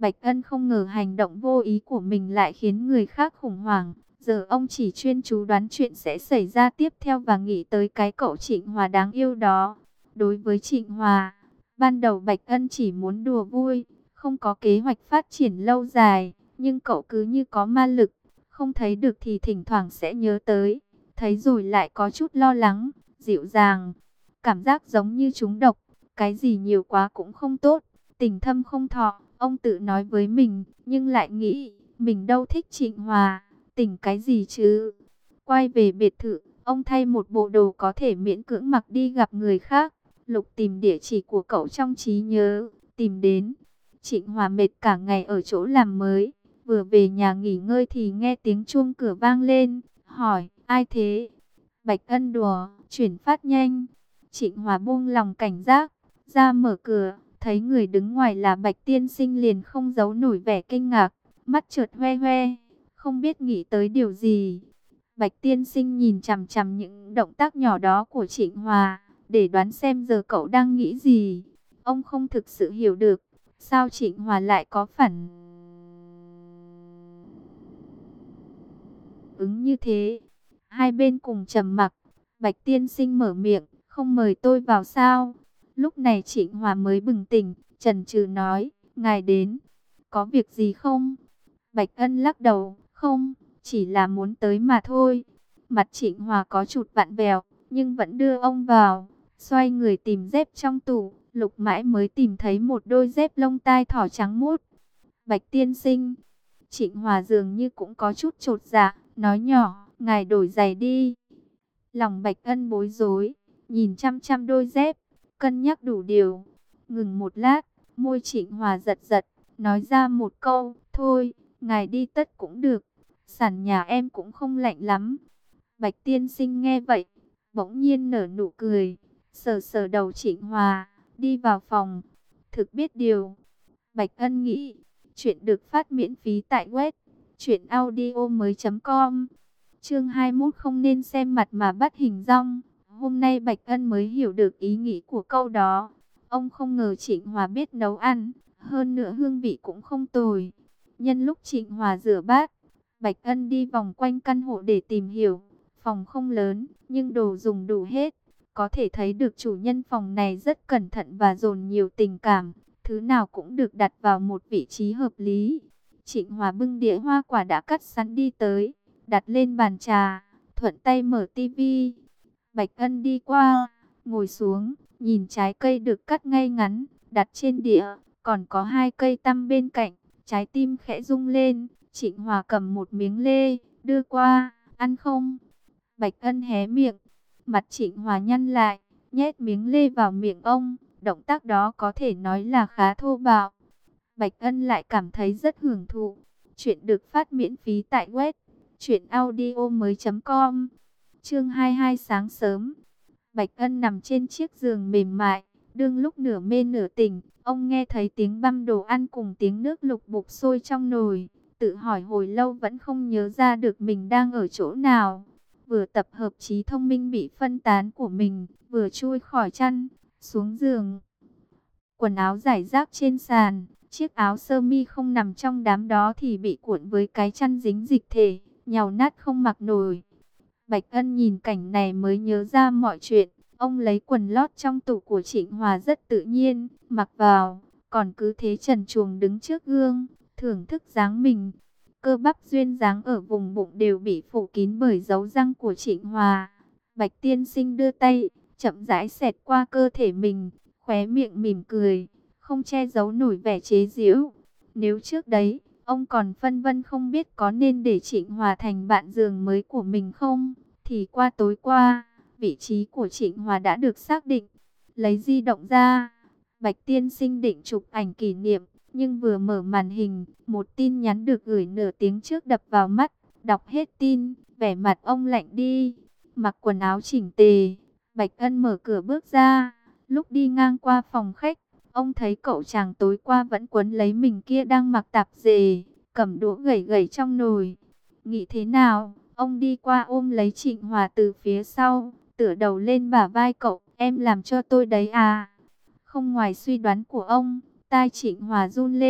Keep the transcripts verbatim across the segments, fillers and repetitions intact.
Bạch Ân không ngờ hành động vô ý của mình lại khiến người khác khủng hoảng. Giờ ông chỉ chuyên chú đoán chuyện sẽ xảy ra tiếp theo và nghĩ tới cái cậu Trịnh Hòa đáng yêu đó. Đối với Trịnh Hòa, ban đầu Bạch Ân chỉ muốn đùa vui, không có kế hoạch phát triển lâu dài. Nhưng cậu cứ như có ma lực, không thấy được thì thỉnh thoảng sẽ nhớ tới. Thấy rồi lại có chút lo lắng, dịu dàng. Cảm giác giống như trúng độc, cái gì nhiều quá cũng không tốt. Tình thâm không thọ, ông tự nói với mình, nhưng lại nghĩ, mình đâu thích Trịnh Hòa, tình cái gì chứ. Quay về biệt thự, ông thay một bộ đồ có thể miễn cưỡng mặc đi gặp người khác. Lục tìm địa chỉ của cậu trong trí nhớ, tìm đến. Trịnh Hòa mệt cả ngày ở chỗ làm mới, vừa về nhà nghỉ ngơi thì nghe tiếng chuông cửa vang lên, hỏi, ai thế? Bạch Ân đùa, chuyển phát nhanh. Trịnh Hòa buông lòng cảnh giác, ra mở cửa, thấy người đứng ngoài là Bạch Tiên Sinh liền không giấu nổi vẻ kinh ngạc, mắt chợt hoe hoe, không biết nghĩ tới điều gì. Bạch Tiên Sinh nhìn chằm chằm những động tác nhỏ đó của Trịnh Hòa, để đoán xem giờ cậu đang nghĩ gì. Ông không thực sự hiểu được, sao Trịnh Hòa lại có phản ứng như thế. Hai bên cùng trầm mặc, Bạch Tiên Sinh mở miệng, không mời tôi vào sao? Lúc này Trịnh Hòa mới bừng tỉnh, chần chừ nói, ngài đến, có việc gì không? Bạch Ân lắc đầu, không, chỉ là muốn tới mà thôi. Mặt Trịnh Hòa có chút vặn vẹo, nhưng vẫn đưa ông vào, xoay người tìm dép trong tủ, lục mãi mới tìm thấy một đôi dép lông tai thỏ trắng muốt. Bạch Tiên Sinh, Trịnh Hòa dường như cũng có chút chột dạ, nói nhỏ, ngài đổi giày đi. Lòng Bạch Ân bối rối, nhìn chăm chăm đôi dép, cân nhắc đủ điều. Ngừng một lát, môi Trịnh Hòa giật giật, nói ra một câu, thôi, ngài đi tất cũng được, sàn nhà em cũng không lạnh lắm. Bạch Tiên Sinh nghe vậy, bỗng nhiên nở nụ cười, sờ sờ đầu Trịnh Hòa, đi vào phòng. Thực biết điều, Bạch Ân nghĩ, chuyện được phát miễn phí tại web truyện audio mới chấm com. Chương hai mươi mốt không nên xem mặt mà bắt hình dong. Hôm nay Bạch Ân mới hiểu được ý nghĩ của câu đó. Ông không ngờ Trịnh Hòa biết nấu ăn, hơn nữa hương vị cũng không tồi. Nhân lúc Trịnh Hòa rửa bát, Bạch Ân đi vòng quanh căn hộ để tìm hiểu. Phòng không lớn, nhưng đồ dùng đủ hết. Có thể thấy được chủ nhân phòng này rất cẩn thận và dồn nhiều tình cảm. Thứ nào cũng được đặt vào một vị trí hợp lý. Trịnh Hòa bưng đĩa hoa quả đã cắt sẵn đi tới, đặt lên bàn trà, thuận tay mở tivi. Bạch Ân đi qua, ngồi xuống, nhìn trái cây được cắt ngay ngắn, đặt trên đĩa, còn có hai cây tăm bên cạnh, trái tim khẽ rung lên. Trịnh Hòa cầm một miếng lê, đưa qua, ăn không? Bạch Ân hé miệng, mặt Trịnh Hòa nhăn lại, nhét miếng lê vào miệng ông, động tác đó có thể nói là khá thô bạo. Bạch Ân lại cảm thấy rất hưởng thụ. Chuyện được phát miễn phí tại web truyện audio mới chấm com. Chương hai mươi hai sáng sớm. Bạch Ân nằm trên chiếc giường mềm mại, đương lúc nửa mê nửa tỉnh, ông nghe thấy tiếng băm đồ ăn cùng tiếng nước lục bục sôi trong nồi, tự hỏi hồi lâu vẫn không nhớ ra được mình đang ở chỗ nào. Vừa tập hợp trí thông minh bị phân tán của mình, vừa chui khỏi chăn, xuống giường. Quần áo rải rác trên sàn, chiếc áo sơ mi không nằm trong đám đó thì bị cuộn với cái chăn dính dịch thể, nhàu nát không mặc nổi. Bạch Ân nhìn cảnh này mới nhớ ra mọi chuyện. Ông lấy quần lót trong tủ của Trịnh Hòa rất tự nhiên, mặc vào, còn cứ thế trần truồng đứng trước gương, thưởng thức dáng mình. Cơ bắp duyên dáng ở vùng bụng đều bị phủ kín bởi dấu răng của Trịnh Hòa. Bạch Tiên Sinh đưa tay, chậm rãi xẹt qua cơ thể mình, khóe miệng mỉm cười, không che giấu nổi vẻ chế giễu. Nếu trước đấy, ông còn phân vân không biết có nên để Trịnh Hòa thành bạn giường mới của mình không, thì qua tối qua, vị trí của Trịnh Hòa đã được xác định. Lấy di động ra, Bạch Tiên Sinh định chụp ảnh kỷ niệm, nhưng vừa mở màn hình, một tin nhắn được gửi nửa tiếng trước đập vào mắt. Đọc hết tin, vẻ mặt ông lạnh đi, mặc quần áo chỉnh tề. Bạch Ân mở cửa bước ra, lúc đi ngang qua phòng khách, ông thấy cậu chàng tối qua vẫn quấn lấy mình kia đang mặc tạp dề, cầm đũa gẩy gẩy trong nồi. Nghĩ thế nào, ông đi qua ôm lấy Trịnh Hòa từ phía sau, tựa đầu lên bả vai cậu, em làm cho tôi đấy à. Không ngoài suy đoán của ông, tai Trịnh Hòa run lên,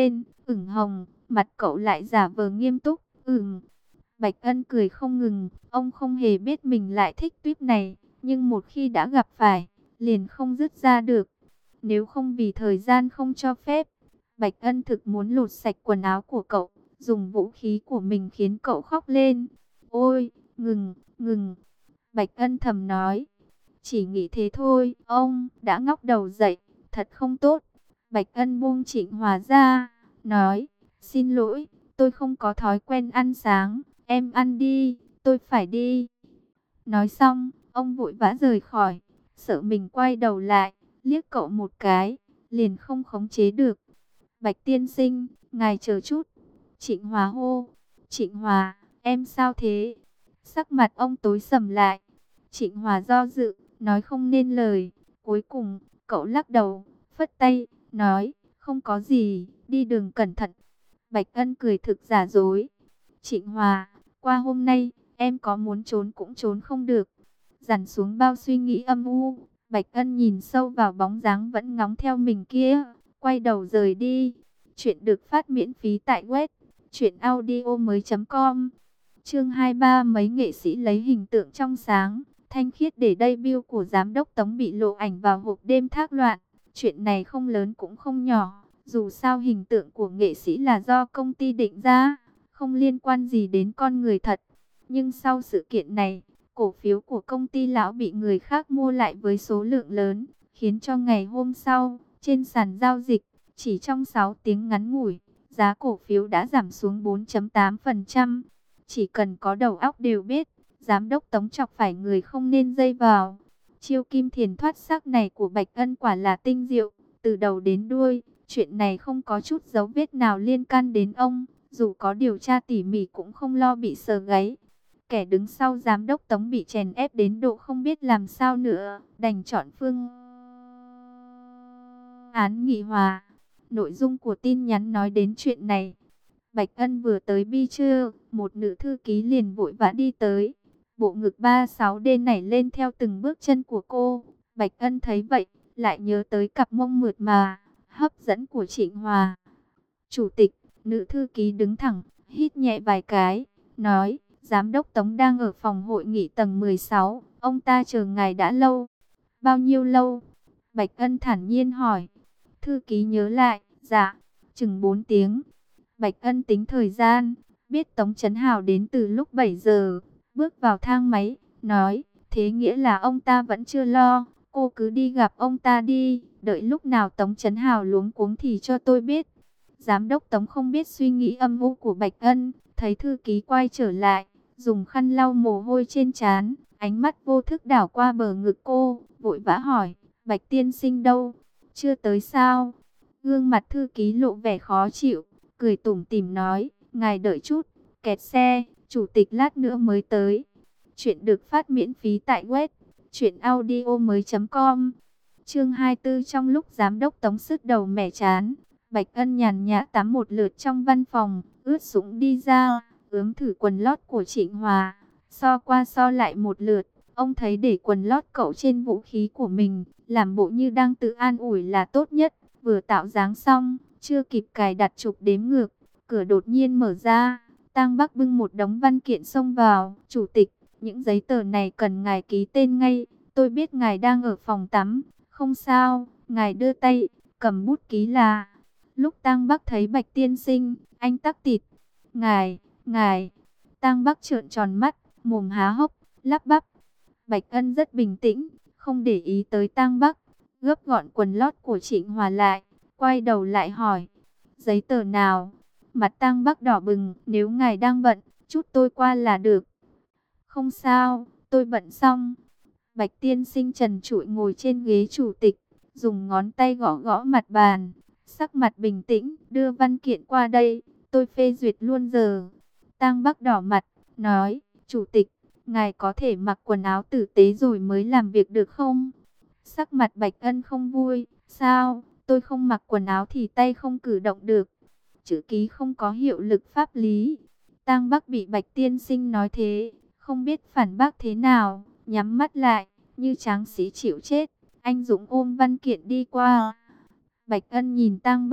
ửng hồng, mặt cậu lại giả vờ nghiêm túc. Ừm. Bạch Ân cười không ngừng, ông không hề biết mình lại thích tuyếp này, nhưng một khi đã gặp phải, liền không dứt ra được. Nếu không vì thời gian không cho phép, Bạch Ân thực muốn lột sạch quần áo của cậu, dùng vũ khí của mình khiến cậu khóc lên. Ôi, ngừng, ngừng. Bạch Ân thầm nói. Chỉ nghĩ thế thôi, ông đã ngóc đầu dậy, thật không tốt. Bạch Ân buông Trịnh Hòa ra, nói, xin lỗi, tôi không có thói quen ăn sáng, em ăn đi, tôi phải đi. Nói xong, ông vội vã rời khỏi, sợ mình quay đầu lại, liếc cậu một cái, liền không khống chế được. Bạch tiên sinh, ngài chờ chút. Trịnh Hòa hô. Trịnh Hòa, em sao thế? Sắc mặt ông tối sầm lại. Trịnh Hòa do dự, nói không nên lời. Cuối cùng, cậu lắc đầu, phất tay, nói, không có gì, đi đường cẩn thận. Bạch Ân cười thực giả dối. Trịnh Hòa, qua hôm nay, em có muốn trốn cũng trốn không được. Dằn xuống bao suy nghĩ âm u, Bạch Ân nhìn sâu vào bóng dáng vẫn ngóng theo mình kia, quay đầu rời đi. Chuyện được phát miễn phí tại web truyện audio mới.com. Chương hai mươi ba, mấy nghệ sĩ lấy hình tượng trong sáng, thanh khiết để debut của giám đốc Tống bị lộ ảnh vào hộp đêm thác loạn. Chuyện này không lớn cũng không nhỏ, dù sao hình tượng của nghệ sĩ là do công ty định ra, không liên quan gì đến con người thật. Nhưng sau sự kiện này, cổ phiếu của công ty lão bị người khác mua lại với số lượng lớn, khiến cho ngày hôm sau, trên sàn giao dịch, chỉ trong sáu tiếng ngắn ngủi, giá cổ phiếu đã giảm xuống bốn phẩy tám phần trăm. Chỉ cần có đầu óc đều biết, giám đốc Tống chọc phải người không nên dây vào. Chiêu kim thiền thoát xác này của Bạch Ân quả là tinh diệu, từ đầu đến đuôi, chuyện này không có chút dấu vết nào liên can đến ông, dù có điều tra tỉ mỉ cũng không lo bị sờ gáy. Kẻ đứng sau giám đốc Tống bị chèn ép đến độ không biết làm sao nữa, đành chọn phương án nghị hòa. Nội dung của tin nhắn nói đến chuyện này. Bạch Ân vừa tới bi trưa, một nữ thư ký liền vội vã đi tới. Bộ ngực ba sáu D nảy lên theo từng bước chân của cô. Bạch Ân thấy vậy, lại nhớ tới cặp mông mượt mà, hấp dẫn của Trịnh Hòa. Chủ tịch, nữ thư ký đứng thẳng, hít nhẹ vài cái, nói, giám đốc Tống đang ở phòng hội nghị tầng mười sáu, ông ta chờ ngài đã lâu. Bao nhiêu lâu? Bạch Ân thản nhiên hỏi. Thư ký nhớ lại, dạ, chừng bốn tiếng. Bạch Ân tính thời gian, biết Tống Chấn Hào đến từ lúc bảy giờ, bước vào thang máy, nói, thế nghĩa là ông ta vẫn chưa lo, cô cứ đi gặp ông ta đi, đợi lúc nào Tống Chấn Hào luống cuống thì cho tôi biết. Giám đốc Tống không biết suy nghĩ âm u của Bạch Ân, thấy thư ký quay trở lại, dùng khăn lau mồ hôi trên trán, ánh mắt vô thức đảo qua bờ ngực cô, vội vã hỏi, Bạch tiên sinh đâu? Chưa tới sao? Gương mặt thư ký lộ vẻ khó chịu, cười tủm tỉm nói, ngài đợi chút, kẹt xe, chủ tịch lát nữa mới tới. Chuyện được phát miễn phí tại web truyện audio mới.com. Chương hai mươi tư, trong lúc giám đốc Tống sứt đầu mẻ chán, Bạch Ân nhàn nhã tắm một lượt trong văn phòng, ướt sũng đi ra, ướm thử quần lót của Trịnh Hòa, so qua so lại một lượt, ông thấy để quần lót cậu trên vũ khí của mình, làm bộ như đang tự an ủi là tốt nhất. Vừa tạo dáng xong, chưa kịp cài đặt trục đếm ngược, cửa đột nhiên mở ra, Tang Bắc bưng một đống văn kiện xông vào. Chủ tịch, những giấy tờ này cần ngài ký tên ngay, tôi biết ngài đang ở phòng tắm, không sao, ngài đưa tay, cầm bút ký là. Lúc Tang Bắc thấy Bạch tiên sinh, anh tắc tịt, ngài, ngài, Tang Bắc trợn tròn mắt, mồm há hốc, lắp bắp. Bạch Ân rất bình tĩnh, không để ý tới Tang Bắc, gấp gọn quần lót của Trịnh Hòa lại, quay đầu lại hỏi, giấy tờ nào? Mặt Tang Bắc đỏ bừng, nếu ngài đang bận, chút tôi qua là được. Không sao, tôi bận xong. Bạch tiên sinh trần trụi ngồi trên ghế chủ tịch, dùng ngón tay gõ gõ mặt bàn, sắc mặt bình tĩnh, đưa văn kiện qua đây, tôi phê duyệt luôn giờ. Tang Bắc đỏ mặt, nói, chủ tịch, ngài có thể mặc quần áo tử tế rồi mới làm việc được không? Sắc mặt Bạch Ân không vui, sao, tôi không mặc quần áo thì tay không cử động được. Chữ ký không có hiệu lực pháp lý. Tang Bắc bị Bạch tiên sinh nói thế, không biết phản bác thế nào, nhắm mắt lại, như tráng sĩ chịu chết. Anh Dũng ôm văn kiện đi qua. Bạch Ân nhìn Tang Bắc,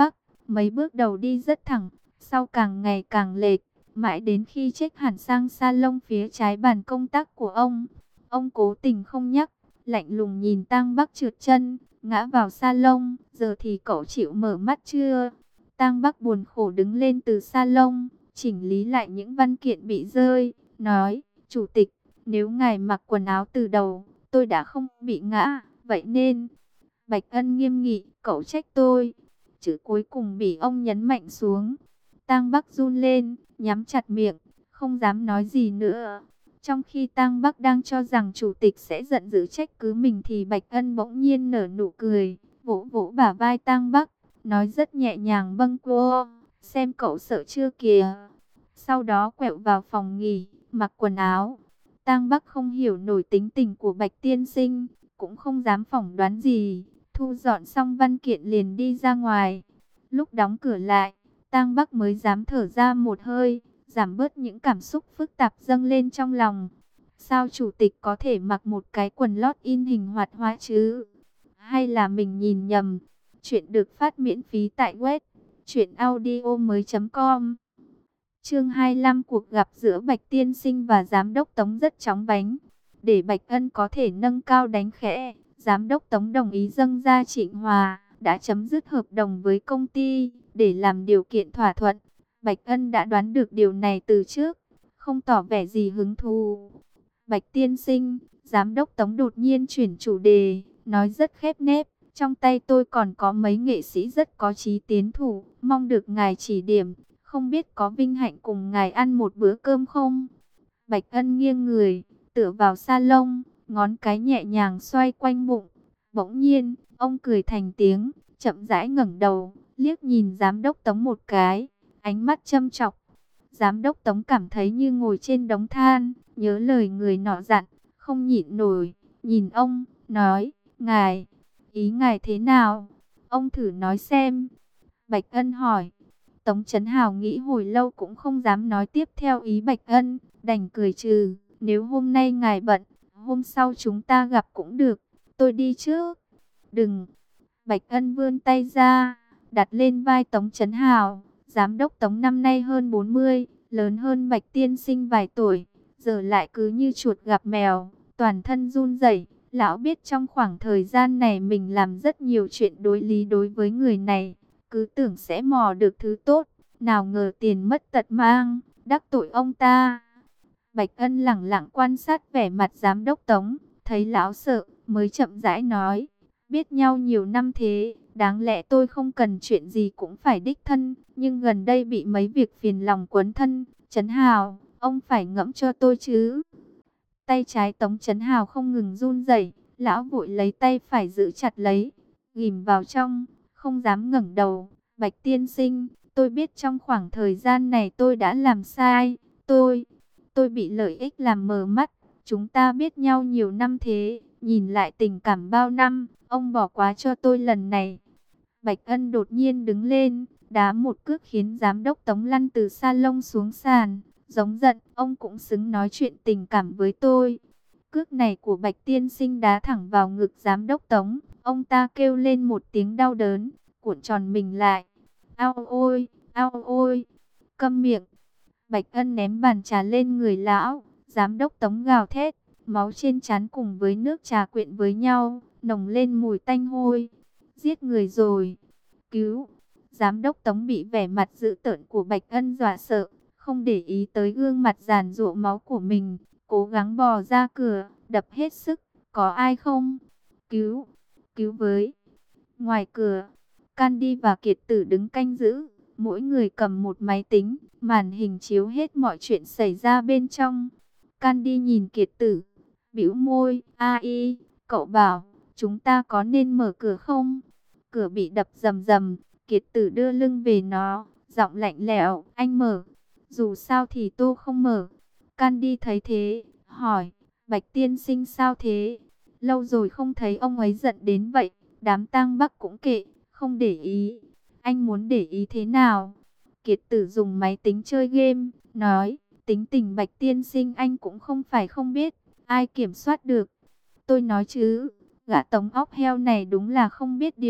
Mấy bước đầu đi rất thẳng, sau càng ngày càng lệch, mãi đến khi chếch hẳn sang salon phía trái bàn công tác của ông. Ông cố tình không nhắc, lạnh lùng nhìn Tang Bắc trượt chân, ngã vào salon. Giờ thì cậu chịu mở mắt chưa? Tang Bắc buồn khổ đứng lên từ salon, chỉnh lý lại những văn kiện bị rơi, nói, Chủ tịch, nếu ngài mặc quần áo từ đầu, tôi đã không bị ngã, vậy nên... Bạch Ân nghiêm nghị, cậu trách tôi. Chữ cuối cùng bị ông nhấn mạnh xuống. Tang Bắc run lên, nhắm chặt miệng, không dám nói gì nữa. Trong khi Tang Bắc đang cho rằng chủ tịch sẽ giận dữ trách cứ mình thì Bạch Ân bỗng nhiên nở nụ cười, vỗ vỗ bả vai Tang Bắc, nói rất nhẹ nhàng, vâng cô, xem cậu sợ chưa kìa. Sau đó quẹo vào phòng nghỉ, mặc quần áo. Tang Bắc không hiểu nổi tính tình của Bạch tiên sinh, cũng không dám phỏng đoán gì. Thu dọn xong văn kiện liền đi ra ngoài. Lúc đóng cửa lại, Tang Bắc mới dám thở ra một hơi, giảm bớt những cảm xúc phức tạp dâng lên trong lòng. Sao chủ tịch có thể mặc một cái quần lót in hình hoạt hoa chứ? Hay là mình nhìn nhầm? Chuyện được phát miễn phí tại web truyện audio mới chấm com. Chương hai mươi lăm, cuộc gặp giữa Bạch tiên sinh và giám đốc Tống rất chóng vánh. Để Bạch Ân có thể nâng cao đánh khẽ, giám đốc Tống đồng ý dâng ra Trịnh Hòa đã chấm dứt hợp đồng với công ty để làm điều kiện thỏa thuận. Bạch Ân đã đoán được điều này từ trước, không tỏ vẻ gì hứng thú. Bạch tiên sinh, giám đốc Tống đột nhiên chuyển chủ đề, nói rất khép nép, trong tay tôi còn có mấy nghệ sĩ rất có chí tiến thủ, mong được ngài chỉ điểm, không biết có vinh hạnh cùng ngài ăn một bữa cơm không? Bạch Ân nghiêng người, tựa vào salon, ngón cái nhẹ nhàng xoay quanh bụng. Bỗng nhiên, ông cười thành tiếng, chậm rãi ngẩng đầu, liếc nhìn giám đốc Tống một cái, ánh mắt châm chọc. Giám đốc Tống cảm thấy như ngồi trên đống than, nhớ lời người nọ dặn, không nhịn nổi, nhìn ông, nói, ngài, ý ngài thế nào? Ông thử nói xem. Bạch Ân hỏi. Tống Chấn Hào nghĩ hồi lâu cũng không dám nói tiếp theo ý Bạch Ân, đành cười trừ, nếu hôm nay ngài bận, hôm sau chúng ta gặp cũng được, tôi đi trước. Đừng. Bạch Ân vươn tay ra, đặt lên vai Tống Chấn Hào. Giám đốc Tống năm nay hơn bốn mươi, lớn hơn Bạch tiên sinh vài tuổi, giờ lại cứ như chuột gặp mèo, toàn thân run rẩy. Lão biết trong khoảng thời gian này mình làm rất nhiều chuyện đối lý đối với người này, cứ tưởng sẽ mò được thứ tốt, nào ngờ tiền mất tật mang, đắc tội ông ta. Bạch Ân lẳng lặng quan sát vẻ mặt giám đốc Tống, thấy lão sợ, mới chậm rãi nói, biết nhau nhiều năm thế, đáng lẽ tôi không cần chuyện gì cũng phải đích thân, nhưng gần đây bị mấy việc phiền lòng quấn thân. Chấn Hào, ông phải ngẫm cho tôi chứ. Tay trái Tống Chấn Hào không ngừng run rẩy, lão vội lấy tay phải giữ chặt lấy, ghim vào trong, không dám ngẩng đầu. Bạch tiên sinh, tôi biết trong khoảng thời gian này tôi đã làm sai, tôi, tôi bị lợi ích làm mờ mắt. Chúng ta biết nhau nhiều năm thế, nhìn lại tình cảm bao năm, ông bỏ qua cho tôi lần này. Bạch Ân đột nhiên đứng lên, đá một cước khiến giám đốc Tống lăn từ salon xuống sàn, giống giận, ông cũng xứng nói chuyện tình cảm với tôi. Cước này của Bạch tiên sinh đá thẳng vào ngực giám đốc Tống, ông ta kêu lên một tiếng đau đớn, cuộn tròn mình lại. Ao ôi, ao ôi, câm miệng. Bạch Ân ném bàn trà lên người lão, giám đốc Tống gào thét, máu trên trán cùng với nước trà quyện với nhau, nồng lên mùi tanh hôi. Giết người rồi, cứu. Giám đốc Tống bị vẻ mặt dữ tợn của Bạch Ân dọa sợ, không để ý tới gương mặt giàn giụa máu của mình, cố gắng bò ra cửa, đập hết sức, có ai không? Cứu, cứu với. Ngoài cửa, Candy và Kiệt Tử đứng canh giữ, mỗi người cầm một máy tính, màn hình chiếu hết mọi chuyện xảy ra bên trong. Candy nhìn Kiệt Tử, bĩu môi, ai, cậu bảo, chúng ta có nên mở cửa không? Cửa bị đập rầm rầm, Kiệt Tử đưa lưng về nó, giọng lạnh lẽo, anh mở. Dù sao thì tôi không mở. Candy thấy thế, hỏi, Bạch tiên sinh sao thế? Lâu rồi không thấy ông ấy giận đến vậy. Đám tang Bắc cũng kệ, không để ý. Anh muốn để ý thế nào? Kiệt Tử dùng máy tính chơi game, nói, tính tình Bạch tiên sinh anh cũng không phải không biết, ai kiểm soát được. Tôi nói chứ, gã Tống óc heo này đúng là không biết điều,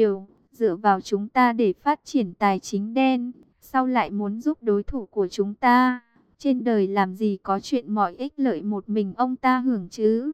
dựa vào chúng ta để phát triển tài chính đen, sau lại muốn giúp đối thủ của chúng ta. Trên đời làm gì có chuyện mọi ích lợi một mình ông ta hưởng chứ?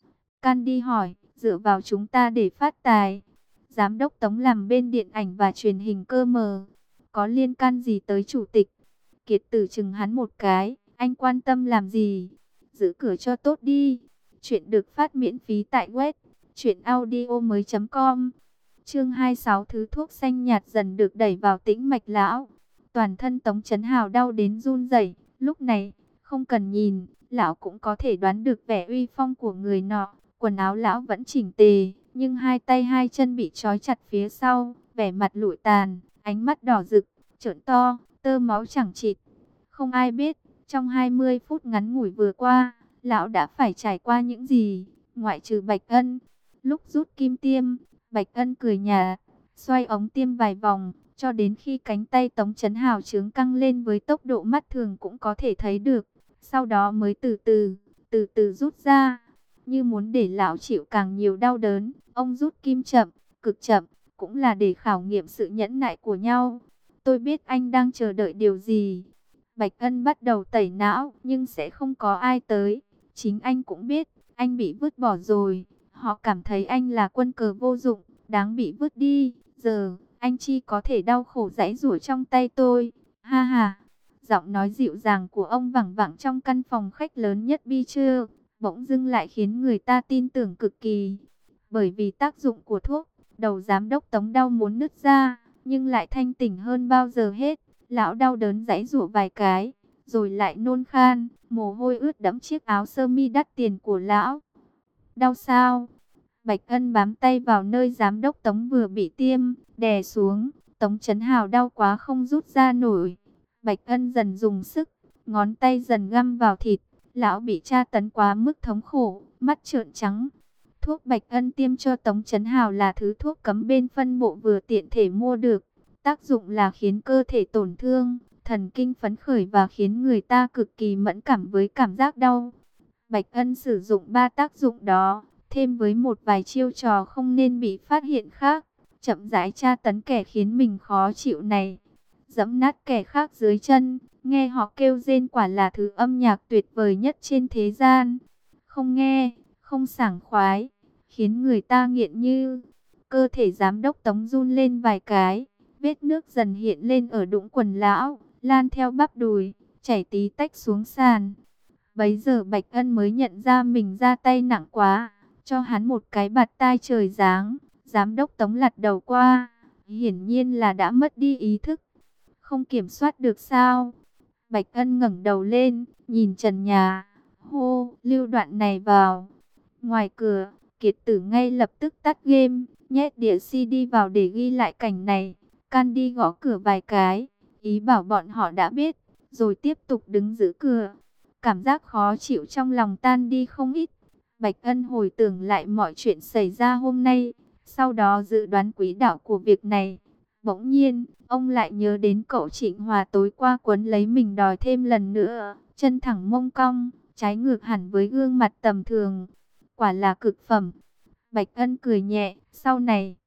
Candy hỏi, dựa vào chúng ta để phát tài. Giám đốc Tống làm bên điện ảnh và truyền hình cơ mờ. Có liên can gì tới chủ tịch? Kiệt Tử chừng hắn một cái, anh quan tâm làm gì? Giữ cửa cho tốt đi. Chuyện được phát miễn phí tại web truyện audio mới chấm com. Chương hai mươi sáu, thứ thuốc xanh nhạt dần được đẩy vào tĩnh mạch lão. Toàn thân Tống Chấn Hào đau đến run rẩy. Lúc này, không cần nhìn, lão cũng có thể đoán được vẻ uy phong của người nọ. Quần áo lão vẫn chỉnh tề, nhưng hai tay hai chân bị trói chặt phía sau, vẻ mặt lụi tàn, ánh mắt đỏ rực, trợn to, tơ máu chẳng chịt. Không ai biết, trong hai mươi phút ngắn ngủi vừa qua, lão đã phải trải qua những gì, ngoại trừ Bạch Ân. Lúc rút kim tiêm, Bạch Ân cười nhạt, xoay ống tiêm vài vòng, cho đến khi cánh tay Tống Chấn Hào trướng căng lên với tốc độ mắt thường cũng có thể thấy được. Sau đó mới từ từ, từ từ rút ra, như muốn để lão chịu càng nhiều đau đớn. Ông rút kim chậm, cực chậm, cũng là để khảo nghiệm sự nhẫn nại của nhau. Tôi biết anh đang chờ đợi điều gì. Bạch Ân bắt đầu tẩy não, nhưng sẽ không có ai tới. Chính anh cũng biết, anh bị vứt bỏ rồi. Họ cảm thấy anh là quân cờ vô dụng, đáng bị vứt đi. Giờ, anh chỉ có thể đau khổ giãy giụa trong tay tôi. Ha ha. Giọng nói dịu dàng của ông vẳng vẳng trong căn phòng khách lớn nhất Bi Trưa, bỗng dưng lại khiến người ta tin tưởng cực kỳ. Bởi vì tác dụng của thuốc, đầu giám đốc Tống đau muốn nứt ra, nhưng lại thanh tỉnh hơn bao giờ hết. Lão đau đớn giãy giụa vài cái, rồi lại nôn khan, mồ hôi ướt đẫm chiếc áo sơ mi đắt tiền của lão. Đau sao? Bạch Ân bám tay vào nơi giám đốc Tống vừa bị tiêm, đè xuống. Tống Chấn Hào đau quá không rút ra nổi. Bạch Ân dần dùng sức, ngón tay dần găm vào thịt. Lão bị tra tấn quá mức thống khổ, mắt trợn trắng. Thuốc Bạch Ân tiêm cho Tống Chấn Hào là thứ thuốc cấm bên phân bộ vừa tiện thể mua được. Tác dụng là khiến cơ thể tổn thương, thần kinh phấn khởi và khiến người ta cực kỳ mẫn cảm với cảm giác đau. Bạch Ân sử dụng ba tác dụng đó, thêm với một vài chiêu trò không nên bị phát hiện khác, chậm rãi tra tấn kẻ khiến mình khó chịu này. Giẫm nát kẻ khác dưới chân, nghe họ kêu rên quả là thứ âm nhạc tuyệt vời nhất trên thế gian. Không nghe, không sảng khoái, khiến người ta nghiện như. Cơ thể giám đốc Tống run lên vài cái, vết nước dần hiện lên ở đũng quần lão, lan theo bắp đùi, chảy tí tách xuống sàn. Bấy giờ Bạch Ân mới nhận ra mình ra tay nặng quá, cho hắn một cái bạt tai trời giáng. Giám đốc Tống lật đầu qua, hiển nhiên là đã mất đi ý thức. Không kiểm soát được sao? Bạch Ân ngẩng đầu lên, nhìn trần nhà, hô, lưu đoạn này vào. Ngoài cửa, Kiệt Tử ngay lập tức tắt game, nhét đĩa xê đê vào để ghi lại cảnh này. Candy gõ cửa vài cái, ý bảo bọn họ đã biết, rồi tiếp tục đứng giữ cửa. Cảm giác khó chịu trong lòng tan đi không ít. Bạch Ân hồi tưởng lại mọi chuyện xảy ra hôm nay, sau đó dự đoán quỹ đạo của việc này. Bỗng nhiên, ông lại nhớ đến cậu Trịnh Hòa tối qua quấn lấy mình đòi thêm lần nữa, chân thẳng mông cong, trái ngược hẳn với gương mặt tầm thường. Quả là cực phẩm. Bạch Ân cười nhẹ, sau này,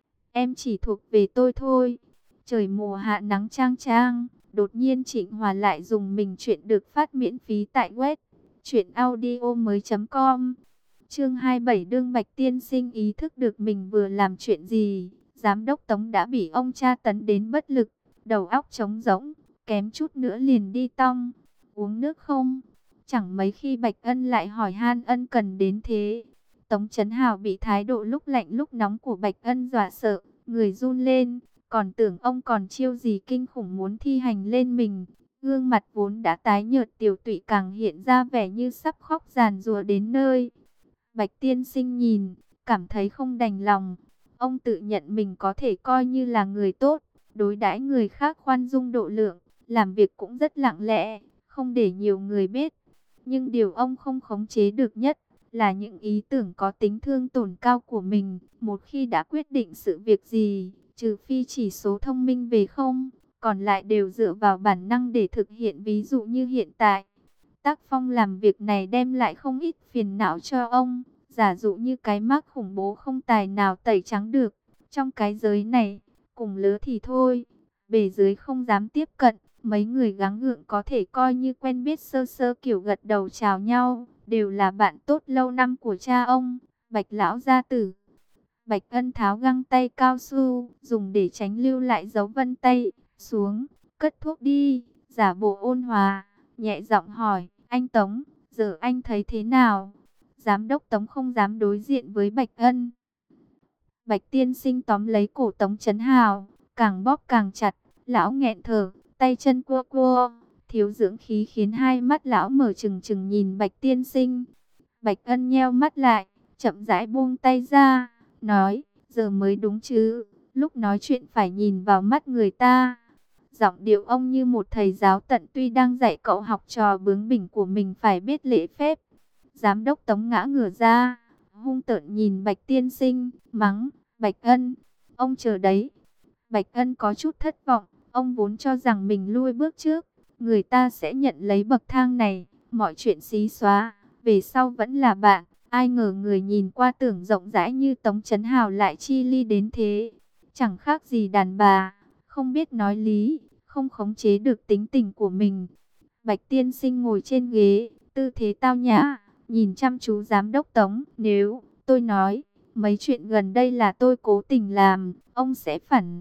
em chỉ thuộc về tôi thôi. Trời mùa hạ nắng chang chang, đột nhiên Trịnh Hòa lại dùng mình chuyện được phát miễn phí tại web truyện audio mới chấm com. Chương hai mươi bảy, đương Bạch tiên sinh ý thức được mình vừa làm chuyện gì. Giám đốc Tống đã bị ông tra tấn đến bất lực, đầu óc trống rỗng, kém chút nữa liền đi tong. Uống nước không? Chẳng mấy khi Bạch Ân lại hỏi han ân cần đến thế. Tống Chấn Hào bị thái độ lúc lạnh lúc nóng của Bạch Ân dọa sợ, người run lên, còn tưởng ông còn chiêu gì kinh khủng muốn thi hành lên mình. Gương mặt vốn đã tái nhợt tiều tụy càng hiện ra vẻ như sắp khóc giàn giụa đến nơi. Bạch tiên sinh nhìn, cảm thấy không đành lòng. Ông tự nhận mình có thể coi như là người tốt, đối đãi người khác khoan dung độ lượng, làm việc cũng rất lặng lẽ, không để nhiều người biết. Nhưng điều ông không khống chế được nhất là những ý tưởng có tính thương tổn cao của mình. Một khi đã quyết định sự việc gì, trừ phi chỉ số thông minh về không, còn lại đều dựa vào bản năng để thực hiện. Ví dụ như hiện tại, tác phong làm việc này đem lại không ít phiền não cho ông. Giả dụ như cái mác khủng bố không tài nào tẩy trắng được. Trong cái giới này, cùng lứa thì thôi, bề dưới không dám tiếp cận. Mấy người gắng gượng có thể coi như quen biết sơ sơ, kiểu gật đầu chào nhau, đều là bạn tốt lâu năm của cha ông, Bạch lão gia tử. Bạch Ân tháo găng tay cao su, dùng để tránh lưu lại dấu vân tay, xuống, cất thuốc đi, giả bộ ôn hòa, nhẹ giọng hỏi, anh Tống, giờ anh thấy thế nào? Giám đốc Tống không dám đối diện với Bạch Ân. Bạch tiên sinh tóm lấy cổ Tống Chấn Hào, càng bóp càng chặt, lão nghẹn thở, tay chân cua cua, thiếu dưỡng khí khiến hai mắt lão mở trừng trừng nhìn Bạch tiên sinh. Bạch Ân nheo mắt lại, chậm rãi buông tay ra, nói, giờ mới đúng chứ, lúc nói chuyện phải nhìn vào mắt người ta. Giọng điệu ông như một thầy giáo tận tuy đang dạy cậu học trò bướng bỉnh của mình phải biết lễ phép. Giám đốc Tống ngã ngửa ra, hung tợn nhìn Bạch tiên sinh, mắng, Bạch Ân, ông chờ đấy. Bạch Ân có chút thất vọng, ông vốn cho rằng mình lui bước trước, người ta sẽ nhận lấy bậc thang này, mọi chuyện xí xóa, về sau vẫn là bạn. Ai ngờ người nhìn qua tưởng rộng rãi như Tống Chấn Hào lại chi ly đến thế. Chẳng khác gì đàn bà, không biết nói lý, không khống chế được tính tình của mình. Bạch tiên sinh ngồi trên ghế, tư thế tao nhã, nhìn chăm chú giám đốc Tống. Nếu tôi nói, mấy chuyện gần đây là tôi cố tình làm, ông sẽ phản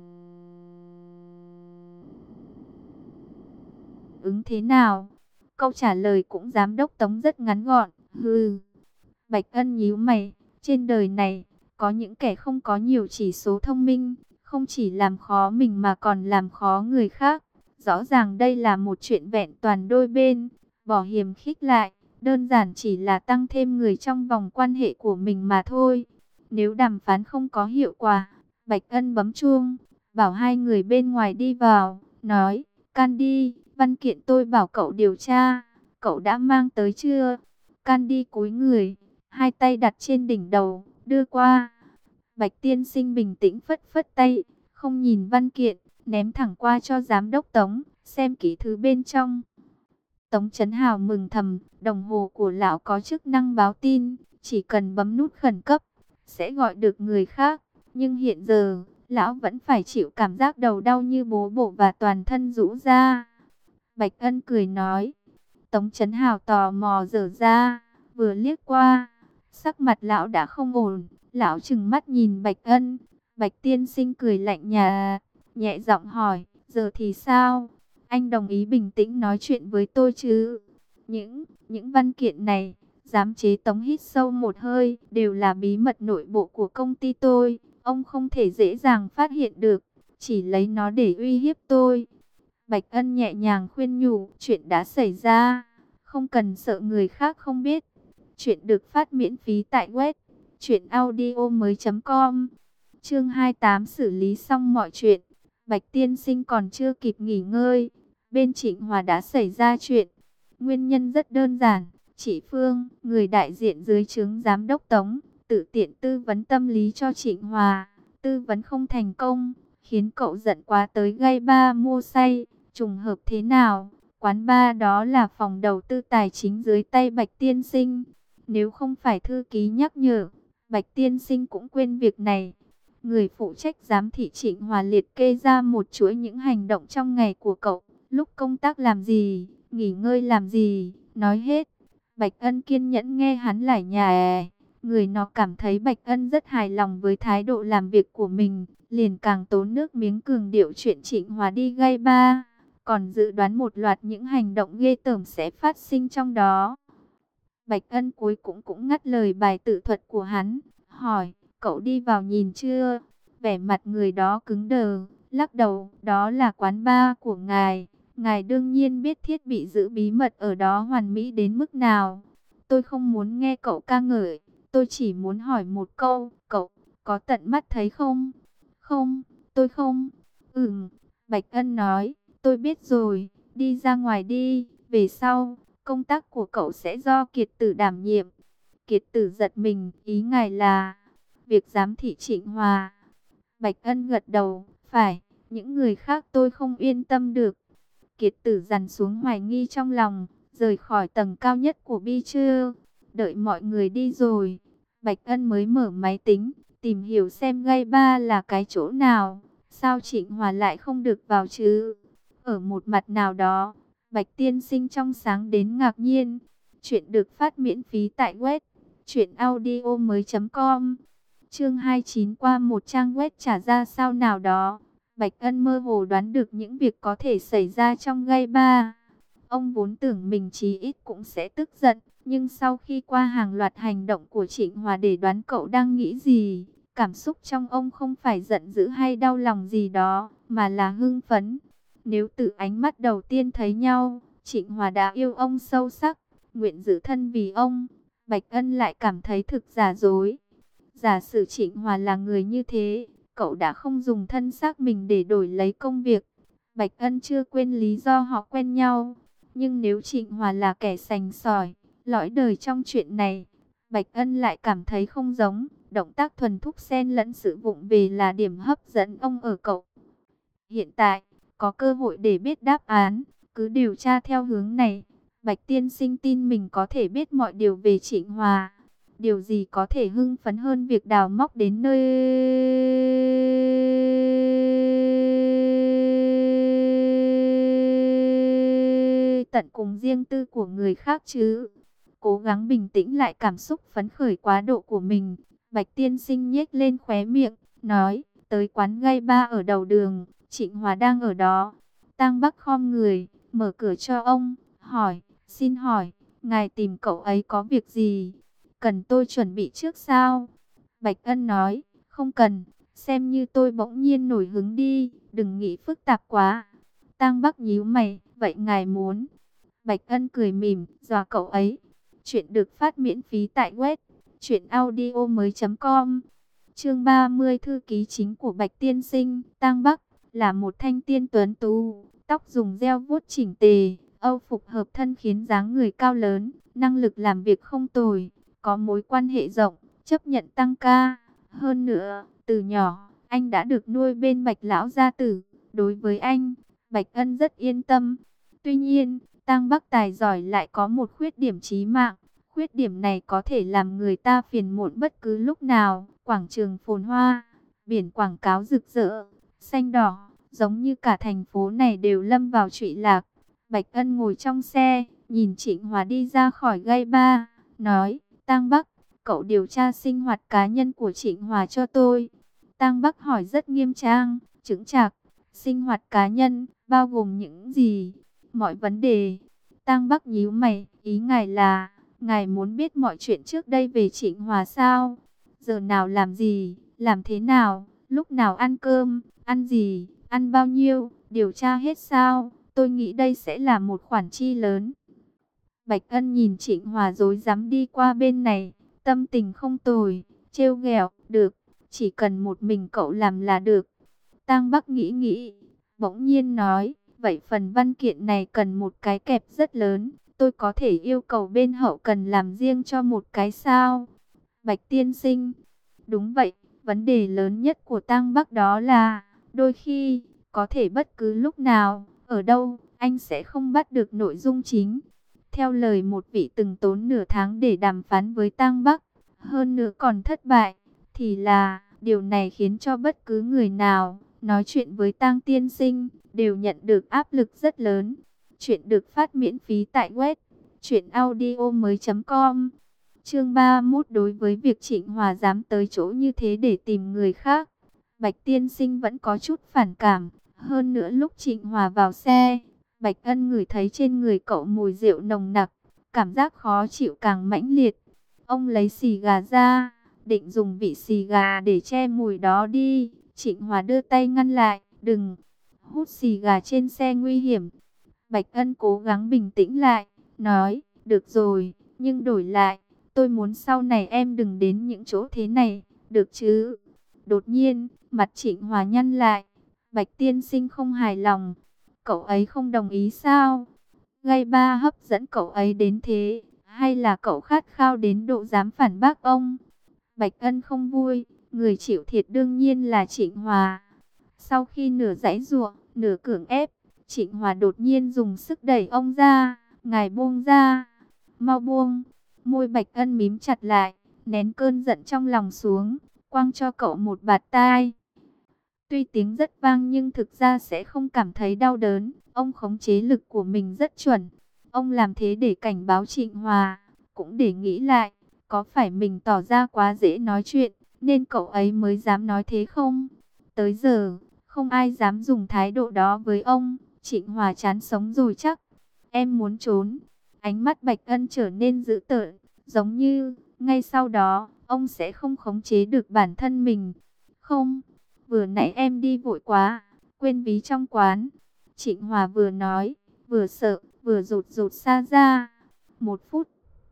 ứng thế nào? Câu trả lời cũng giám đốc Tống rất ngắn gọn, hừ. Bạch Ân nhíu mày, trên đời này, có những kẻ không có nhiều chỉ số thông minh, không chỉ làm khó mình mà còn làm khó người khác. Rõ ràng đây là một chuyện vẹn toàn đôi bên, bỏ hiềm khích lại, đơn giản chỉ là tăng thêm người trong vòng quan hệ của mình mà thôi. Nếu đàm phán không có hiệu quả, Bạch Ân bấm chuông, bảo hai người bên ngoài đi vào, nói, Candy, văn kiện tôi bảo cậu điều tra, cậu đã mang tới chưa? Candy cúi người, hai tay đặt trên đỉnh đầu, đưa qua. Bạch tiên sinh bình tĩnh phất phất tay, không nhìn văn kiện, ném thẳng qua cho giám đốc Tống, xem kỹ thứ bên trong. Tống Chấn Hào mừng thầm, đồng hồ của lão có chức năng báo tin, chỉ cần bấm nút khẩn cấp, sẽ gọi được người khác. Nhưng hiện giờ, lão vẫn phải chịu cảm giác đầu đau như bố bổ và toàn thân rũ ra. Bạch Ân cười nói, Tống Chấn Hào tò mò dở ra, vừa liếc qua, sắc mặt lão đã không ổn, lão trừng mắt nhìn Bạch Ân. Bạch tiên sinh cười lạnh nhạt, nhẹ giọng hỏi, giờ thì sao? Anh đồng ý bình tĩnh nói chuyện với tôi chứ? Những, những văn kiện này, giám chế Tống hít sâu một hơi, đều là bí mật nội bộ của công ty tôi. Ông không thể dễ dàng phát hiện được, chỉ lấy nó để uy hiếp tôi. Bạch Ân nhẹ nhàng khuyên nhủ, chuyện đã xảy ra, không cần sợ người khác không biết. Chuyện được phát miễn phí tại web truyện audio mới chấm com. Chương hai mươi tám xử lý xong mọi chuyện. Bạch tiên sinh còn chưa kịp nghỉ ngơi, bên Trịnh Hòa đã xảy ra chuyện. Nguyên nhân rất đơn giản, chị Phương, người đại diện dưới trướng giám đốc Tống, tự tiện tư vấn tâm lý cho Trịnh Hòa. Tư vấn không thành công, khiến cậu giận quá tới gây ba mua say. Trùng hợp thế nào, quán bar đó là phòng đầu tư tài chính dưới tay Bạch tiên sinh. Nếu không phải thư ký nhắc nhở, Bạch tiên sinh cũng quên việc này. Người phụ trách giám thị Trịnh Hòa liệt kê ra một chuỗi những hành động trong ngày của cậu. Lúc công tác làm gì, nghỉ ngơi làm gì, nói hết. Bạch Ân kiên nhẫn nghe hắn lải nhải. Người nó cảm thấy Bạch Ân rất hài lòng với thái độ làm việc của mình, liền càng tốn nước miếng cường điệu chuyện Trịnh Hòa đi gây ba, còn dự đoán một loạt những hành động ghê tởm sẽ phát sinh trong đó. Bạch Ân cuối cũng cũng ngắt lời bài tự thuật của hắn, hỏi, cậu đi vào nhìn chưa? Vẻ mặt người đó cứng đờ, lắc đầu, đó là quán bar của ngài. Ngài đương nhiên biết thiết bị giữ bí mật ở đó hoàn mỹ đến mức nào. Tôi không muốn nghe cậu ca ngợi, tôi chỉ muốn hỏi một câu, cậu có tận mắt thấy không? Không, tôi không. Ừm, Bạch Ân nói, tôi biết rồi, đi ra ngoài đi, về sau, công tác của cậu sẽ do Kiệt Tử đảm nhiệm. Kiệt Tử giật mình, ý ngài là việc giám thị Trịnh Hòa. Bạch Ân gật đầu, phải, những người khác tôi không yên tâm được. Kiệt Tử dằn xuống hoài nghi trong lòng, rời khỏi tầng cao nhất của Bi Trưa. Đợi mọi người đi rồi, Bạch Ân mới mở máy tính, tìm hiểu xem gây ba là cái chỗ nào. sao Trịnh Hòa lại không được vào chứ? Ở một mặt nào đó, Bạch tiên sinh trong sáng đến ngạc nhiên. Chuyện được phát miễn phí tại web truyện audio mới chấm com. Chương hai mươi chín, qua một trang web trả ra sao nào đó, Bạch Ân mơ hồ đoán được những việc có thể xảy ra trong gai ba. Ông vốn tưởng mình chí ít cũng sẽ tức giận, nhưng sau khi qua hàng loạt hành động của Trịnh Hòa để đoán cậu đang nghĩ gì, cảm xúc trong ông không phải giận dữ hay đau lòng gì đó, mà là hưng phấn. Nếu từ ánh mắt đầu tiên thấy nhau, Trịnh Hòa đã yêu ông sâu sắc, nguyện giữ thân vì ông, Bạch Ân lại cảm thấy thực giả dối. Giả sử Trịnh Hòa là người như thế, cậu đã không dùng thân xác mình để đổi lấy công việc. Bạch Ân chưa quên lý do họ quen nhau. Nhưng nếu Trịnh Hòa là kẻ sành sỏi, lõi đời trong chuyện này, Bạch Ân lại cảm thấy không giống. Động tác thuần thục xen lẫn sự vụng về là điểm hấp dẫn ông ở cậu. Hiện tại, có cơ hội để biết đáp án, cứ điều tra theo hướng này. Bạch tiên sinh tin mình có thể biết mọi điều về Trịnh Hòa. Điều gì có thể hưng phấn hơn việc đào móc đến nơi tận cùng riêng tư của người khác chứ? Cố gắng bình tĩnh lại cảm xúc phấn khởi quá độ của mình, Bạch tiên sinh nhếch lên khóe miệng, nói, tới quán gai ba ở đầu đường, Trịnh Hòa đang ở đó. Tang Bắc khom người, mở cửa cho ông, hỏi, xin hỏi, ngài tìm cậu ấy có việc gì? Cần tôi chuẩn bị trước sao? Bạch Ân nói, không cần, xem như tôi bỗng nhiên nổi hứng đi, đừng nghĩ phức tạp quá. Tang Bắc nhíu mày, vậy ngài muốn? Bạch Ân cười mỉm, dọa cậu ấy. Chuyện được phát miễn phí tại web truyện audio mới chấm com. Chương ba mươi, thư ký chính của Bạch tiên sinh. Tang Bắc là một thanh tiên tuấn tú, tóc dùng gel vuốt chỉnh tề, âu phục hợp thân khiến dáng người cao lớn, năng lực làm việc không tồi, có mối quan hệ rộng, chấp nhận tăng ca. Hơn nữa, từ nhỏ, anh đã được nuôi bên Bạch lão gia tử. Đối với anh, Bạch Ân rất yên tâm. Tuy nhiên, Tang Bắc tài giỏi lại có một khuyết điểm chí mạng. Khuyết điểm này có thể làm người ta phiền muộn bất cứ lúc nào. Quảng trường phồn hoa, biển quảng cáo rực rỡ, xanh đỏ, giống như cả thành phố này đều lâm vào trụy lạc. Bạch Ân ngồi trong xe, nhìn Trịnh Hòa đi ra khỏi gai ba, nói, Tang Bắc, cậu điều tra sinh hoạt cá nhân của Trịnh Hòa cho tôi. Tang Bắc hỏi rất nghiêm trang, chững chạc, sinh hoạt cá nhân, bao gồm những gì? Mọi vấn đề. Tang Bắc nhíu mày, ý ngài là, ngài muốn biết mọi chuyện trước đây về Trịnh Hòa sao? Giờ nào làm gì, làm thế nào, lúc nào ăn cơm, ăn gì, ăn bao nhiêu, điều tra hết sao? Tôi nghĩ đây sẽ là một khoản chi lớn. Bạch Ân nhìn Trịnh Hòa rối rắm đi qua bên này, tâm tình không tồi, trêu ghẹo, được, chỉ cần một mình cậu làm là được. Tang Bắc nghĩ nghĩ, bỗng nhiên nói, vậy phần văn kiện này cần một cái kẹp rất lớn, tôi có thể yêu cầu bên hậu cần làm riêng cho một cái sao? Bạch tiên sinh, đúng vậy, vấn đề lớn nhất của Tang Bắc đó là, đôi khi, có thể bất cứ lúc nào, ở đâu, anh sẽ không bắt được nội dung chính. Theo lời một vị từng tốn nửa tháng để đàm phán với Tang Bắc, hơn nữa còn thất bại, thì là, điều này khiến cho bất cứ người nào nói chuyện với Tang tiên sinh đều nhận được áp lực rất lớn. Chuyện được phát miễn phí tại web truyện audio mới chấm com. Chương ba mươi mốt, đối với việc Trịnh Hòa dám tới chỗ như thế để tìm người khác, Bạch tiên sinh vẫn có chút phản cảm. Hơn nữa lúc Trịnh Hòa vào xe, Bạch Ân ngửi thấy trên người cậu mùi rượu nồng nặc, cảm giác khó chịu càng mãnh liệt. Ông lấy xì gà ra, định dùng vị xì gà để che mùi đó đi. Trịnh Hòa đưa tay ngăn lại, đừng, hút xì gà trên xe nguy hiểm. Bạch Ân cố gắng bình tĩnh lại, nói, được rồi, nhưng đổi lại, tôi muốn sau này em đừng đến những chỗ thế này, được chứ? Đột nhiên, mặt Trịnh Hòa nhăn lại, Bạch tiên sinh không hài lòng, cậu ấy không đồng ý sao? Gai ba hấp dẫn cậu ấy đến thế, hay là cậu khát khao đến độ dám phản bác ông? Bạch Ân không vui, người chịu thiệt đương nhiên là Trịnh Hòa. Sau khi nửa giãy giụa, nửa cưỡng ép, Trịnh Hòa đột nhiên dùng sức đẩy ông ra, ngài buông ra, mau buông. Môi Bạch Ân mím chặt lại, nén cơn giận trong lòng xuống, quăng cho cậu một bạt tai. Tuy tiếng rất vang nhưng thực ra sẽ không cảm thấy đau đớn. Ông khống chế lực của mình rất chuẩn. Ông làm thế để cảnh báo Trịnh Hòa, cũng để nghĩ lại, có phải mình tỏ ra quá dễ nói chuyện, nên cậu ấy mới dám nói thế không? Tới giờ, không ai dám dùng thái độ đó với ông. Trịnh Hòa chán sống rồi chắc. Em muốn trốn. Ánh mắt Bạch Ân trở nên dữ tợn, giống như, ngay sau đó, ông sẽ không khống chế được bản thân mình. Không, vừa nãy em đi vội quá, quên ví trong quán. Trịnh Hòa vừa nói, vừa sợ, vừa rụt rụt xa ra. Một phút.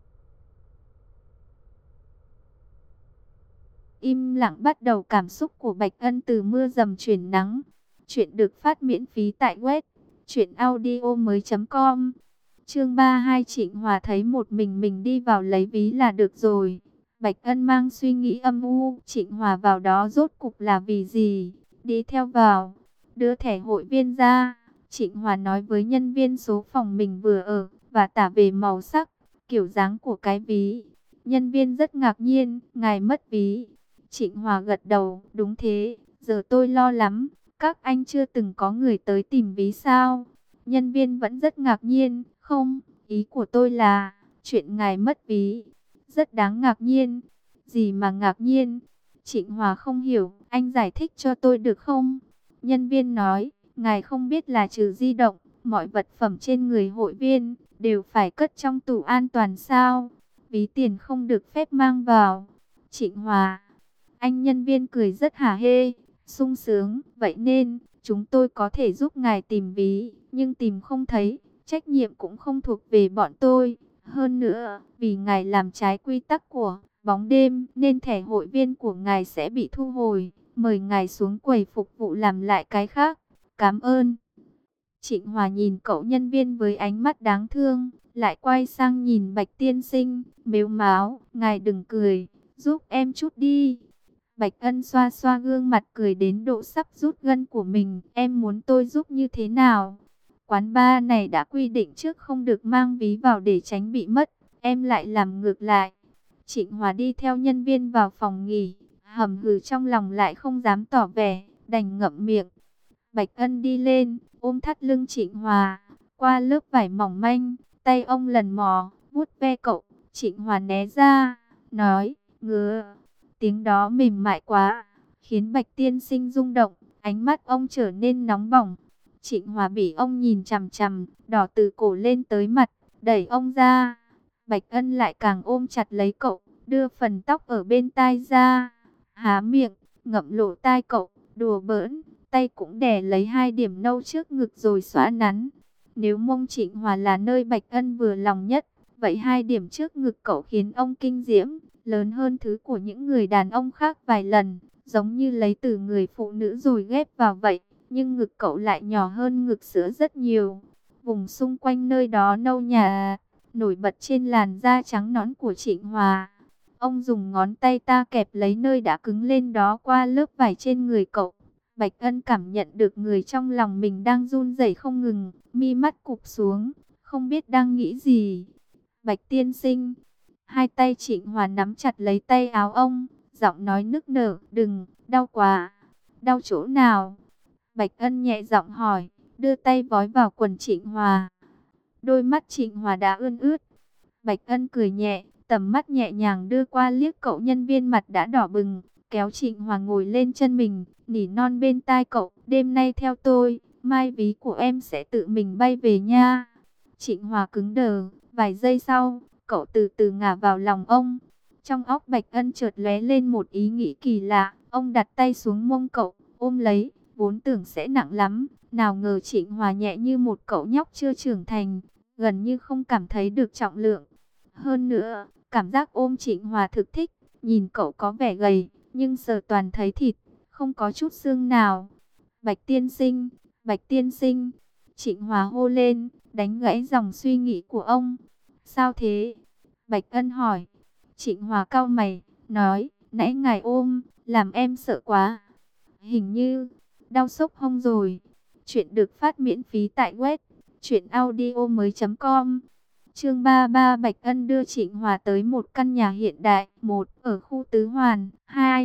Im lặng bắt đầu, cảm xúc của Bạch Ân từ mưa dầm chuyển nắng. Chuyện được phát miễn phí tại web truyện audio mới chấm com. Chương ba mươi hai, Trịnh Hòa thấy một mình mình đi vào lấy ví là được rồi. Bạch Ân mang suy nghĩ âm u, Trịnh Hòa vào đó rốt cục là vì gì? Đi theo vào, đưa thẻ hội viên ra. Trịnh Hòa nói với nhân viên số phòng mình vừa ở và tả về màu sắc, kiểu dáng của cái ví. Nhân viên rất ngạc nhiên, ngài mất ví. Trịnh Hòa gật đầu, đúng thế, giờ tôi lo lắm, các anh chưa từng có người tới tìm ví sao? Nhân viên vẫn rất ngạc nhiên, không, ý của tôi là, chuyện ngài mất ví, rất đáng ngạc nhiên. Gì mà ngạc nhiên? Trịnh Hòa không hiểu, anh giải thích cho tôi được không? Nhân viên nói, ngài không biết là trừ di động, mọi vật phẩm trên người hội viên, đều phải cất trong tủ an toàn sao? Ví tiền không được phép mang vào. Trịnh Hòa, anh nhân viên cười rất hả hê, sung sướng, vậy nên, chúng tôi có thể giúp ngài tìm ví, nhưng tìm không thấy, trách nhiệm cũng không thuộc về bọn tôi. Hơn nữa, vì ngài làm trái quy tắc của bóng đêm, nên thẻ hội viên của ngài sẽ bị thu hồi. Mời ngài xuống quầy phục vụ làm lại cái khác. Cảm ơn. Trịnh Hòa nhìn cậu nhân viên với ánh mắt đáng thương, lại quay sang nhìn Bạch tiên sinh, mếu máo, ngài đừng cười, giúp em chút đi. Bạch Ân xoa xoa gương mặt cười đến độ sắp rút gân của mình. Em muốn tôi giúp như thế nào? Quán bar này đã quy định trước không được mang ví vào để tránh bị mất. Em lại làm ngược lại. Trịnh Hòa đi theo nhân viên vào phòng nghỉ. Hầm hừ trong lòng lại không dám tỏ vẻ, đành ngậm miệng. Bạch Ân đi lên, ôm thắt lưng Trịnh Hòa. Qua lớp vải mỏng manh, tay ông lần mò, vuốt ve cậu. Trịnh Hòa né ra, nói, ngứa. Tiếng đó mềm mại quá, khiến Bạch tiên sinh rung động, ánh mắt ông trở nên nóng bỏng. Trịnh Hòa bị ông nhìn chằm chằm, đỏ từ cổ lên tới mặt, đẩy ông ra. Bạch Ân lại càng ôm chặt lấy cậu, đưa phần tóc ở bên tai ra, há miệng, ngậm lỗ tai cậu, đùa bỡn, tay cũng đè lấy hai điểm nâu trước ngực rồi xõa nắn. Nếu mông Trịnh Hòa là nơi Bạch Ân vừa lòng nhất, vậy hai điểm trước ngực cậu khiến ông kinh diễm, lớn hơn thứ của những người đàn ông khác vài lần, giống như lấy từ người phụ nữ rồi ghép vào vậy, nhưng ngực cậu lại nhỏ hơn ngực sữa rất nhiều. Vùng xung quanh nơi đó nâu nhà, nổi bật trên làn da trắng nõn của Trịnh Hòa. Ông dùng ngón tay ta kẹp lấy nơi đã cứng lên đó qua lớp vải trên người cậu. Bạch Ân cảm nhận được người trong lòng mình đang run rẩy không ngừng, mi mắt cụp xuống, không biết đang nghĩ gì. Bạch tiên sinh. Hai tay Trịnh Hòa nắm chặt lấy tay áo ông, giọng nói nức nở, đừng, đau quá. Đau chỗ nào? Bạch Ân nhẹ giọng hỏi, đưa tay vói vào quần Trịnh Hòa. Đôi mắt Trịnh Hòa đã ươn ướt. Bạch Ân cười nhẹ, tầm mắt nhẹ nhàng đưa qua liếc cậu nhân viên mặt đã đỏ bừng, kéo Trịnh Hòa ngồi lên chân mình, nỉ non bên tai cậu, đêm nay theo tôi, mai ví của em sẽ tự mình bay về nha. Trịnh Hòa cứng đờ, vài giây sau, cậu từ từ ngả vào lòng ông. Trong óc Bạch Ân chợt lóe lên một ý nghĩ kỳ lạ, ông đặt tay xuống mông cậu, ôm lấy, vốn tưởng sẽ nặng lắm, nào ngờ Trịnh Hòa nhẹ như một cậu nhóc chưa trưởng thành, gần như không cảm thấy được trọng lượng. Hơn nữa, cảm giác ôm Trịnh Hòa thực thích, nhìn cậu có vẻ gầy, nhưng sờ toàn thấy thịt, không có chút xương nào. Bạch tiên sinh, Bạch tiên sinh, Trịnh Hòa hô lên, đánh gãy dòng suy nghĩ của ông. Sao thế? Bạch Ân hỏi. Trịnh Hòa cau mày, nói, nãy ngài ôm, làm em sợ quá. Hình như, đau xốc hông rồi. Chuyện được phát miễn phí tại web truyện audio mới chấm com. Chương ba mươi ba, Bạch Ân đưa Trịnh Hòa tới một căn nhà hiện đại, một ở khu Tứ Hoàn, hai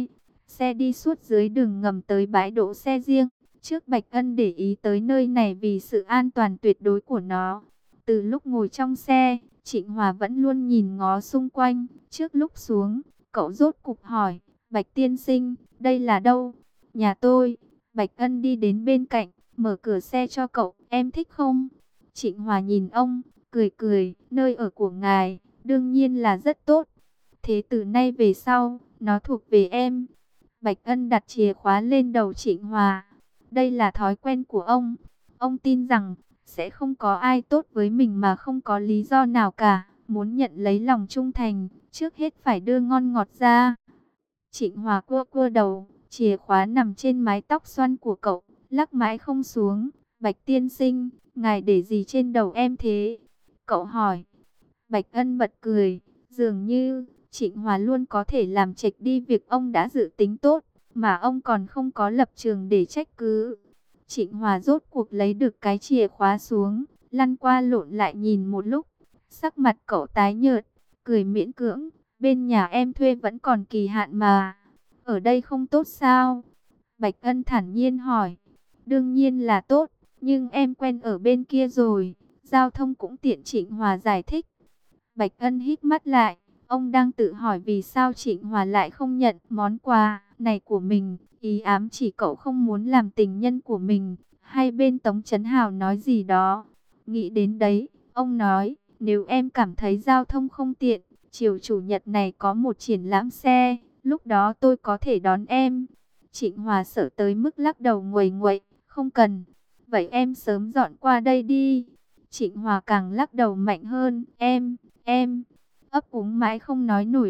Xe đi suốt dưới đường ngầm tới bãi đỗ xe riêng. Trước Bạch Ân để ý tới nơi này vì sự an toàn tuyệt đối của nó. Từ lúc ngồi trong xe, Trịnh Hòa vẫn luôn nhìn ngó xung quanh. Trước lúc xuống, cậu rốt cục hỏi, Bạch tiên sinh, đây là đâu? Nhà tôi. Bạch Ân đi đến bên cạnh, mở cửa xe cho cậu, em thích không? Trịnh Hòa nhìn ông, cười cười, nơi ở của ngài, đương nhiên là rất tốt. Thế từ nay về sau, nó thuộc về em. Bạch Ân đặt chìa khóa lên đầu Trịnh Hòa. Đây là thói quen của ông. Ông tin rằng, sẽ không có ai tốt với mình mà không có lý do nào cả. Muốn nhận lấy lòng trung thành, trước hết phải đưa ngon ngọt ra. Trịnh Hòa cua cua đầu, chìa khóa nằm trên mái tóc xoăn của cậu, lắc mãi không xuống. Bạch tiên sinh, ngài để gì trên đầu em thế? Cậu hỏi. Bạch Ân bật cười, dường như Trịnh Hòa luôn có thể làm chệch đi việc ông đã dự tính tốt, mà ông còn không có lập trường để trách cứ. Trịnh Hòa rốt cuộc lấy được cái chìa khóa xuống, lăn qua lộn lại nhìn một lúc, sắc mặt cậu tái nhợt, cười miễn cưỡng, bên nhà em thuê vẫn còn kỳ hạn mà, ở đây không tốt sao? Bạch Ân thản nhiên hỏi. Đương nhiên là tốt, nhưng em quen ở bên kia rồi, giao thông cũng tiện. Trịnh Hòa giải thích. Bạch Ân hít mắt lại, ông đang tự hỏi vì sao Trịnh Hòa lại không nhận món quà này của mình, ý ám chỉ cậu không muốn làm tình nhân của mình, hay bên Tống Chấn Hào nói gì đó. Nghĩ đến đấy, ông nói, nếu em cảm thấy giao thông không tiện, chiều chủ nhật này có một triển lãm xe, lúc đó tôi có thể đón em. Trịnh Hòa sợ tới mức lắc đầu nguầy nguậy, không cần, vậy em sớm dọn qua đây đi. Trịnh Hòa càng lắc đầu mạnh hơn, em, em, ấp úng mãi không nói nổi